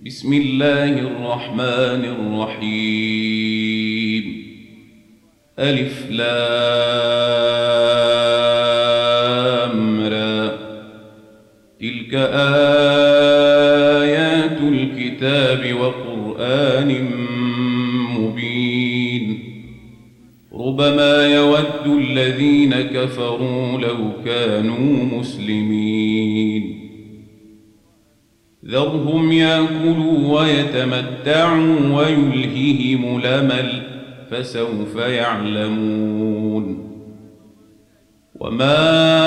بسم الله الرحمن الرحيم. ألف لام را. تلك آيات الكتاب وقرآن مبين. ربما يود الذين كفروا لو كانوا مسلمين. ذرهم يأكلوا ويتمتعوا ويلههم الأمل فسوف يعلمون. وما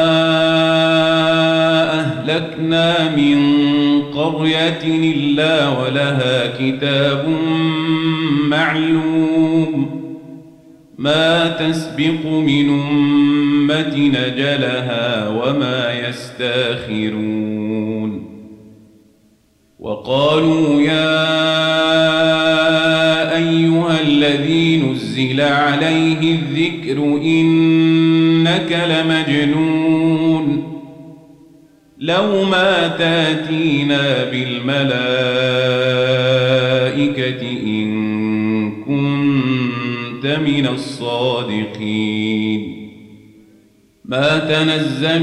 أهلكنا من قرية إلا ولها كتاب معلوم ما تسبق من أمة أجلها وما يستاخرون. وقالوا يا أيها الذي نزل عليه الذكر إنك لمجنون لو ما تاتينا بالملائكة إن كنت من الصادقين. ما تنزل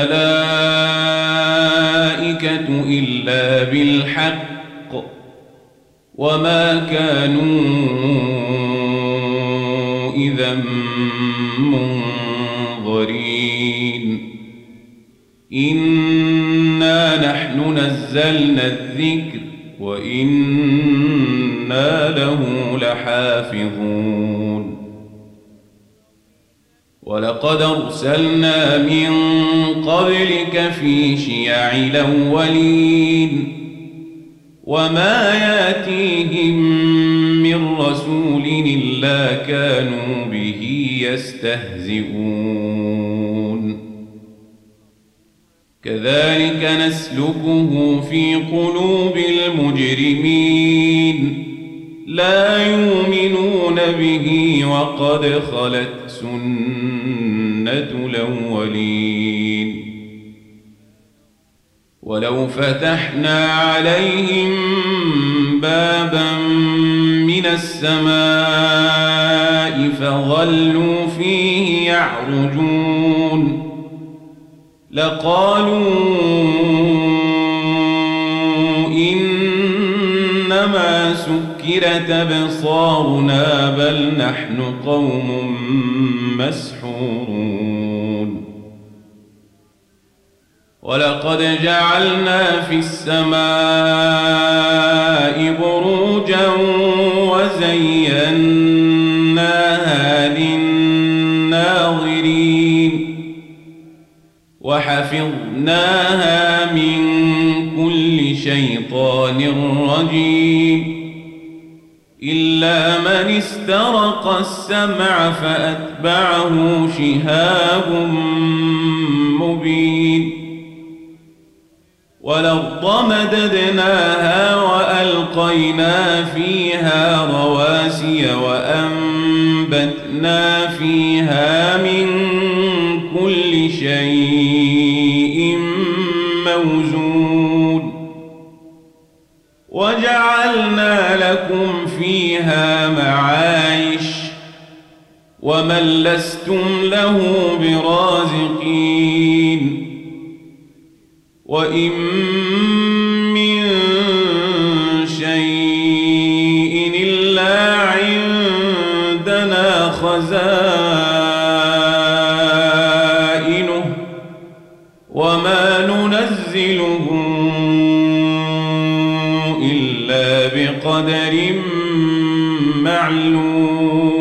الملائكة إلا بالحق وما كانوا إذا منظرين. إنا نحن نزلنا الذكر وإنا له لحافظون. ولقد أرسلنا من قبلك في شيع الأولين وما ياتيهم من رسول إلا كانوا به يستهزئون. كذلك نسلكه في قلوب المجرمين لا يؤمنون به وقد خلت سنة الأولين. ولو فتحنا عليهم بابا من السماء فظلوا فيه يعرجون لقالوا إنما سكرت أبصارنا بل نحن قوم مسحورون. ولقد جعلنا في السماء بروجا وزيناها للناظرين وحفظناها من كل شيطان رجيم إلا من استرق السمع فأتبعه شهاب مبين. والأرض مددناها وألقينا فيها رواسي وأنبتنا فيها من كل شيء موزون وجعلنا لكم فيها معايش ومن لستم له برازقين. وإن من شيء إلا عندنا خزائنه وما ننزله إلا بقدر معلوم.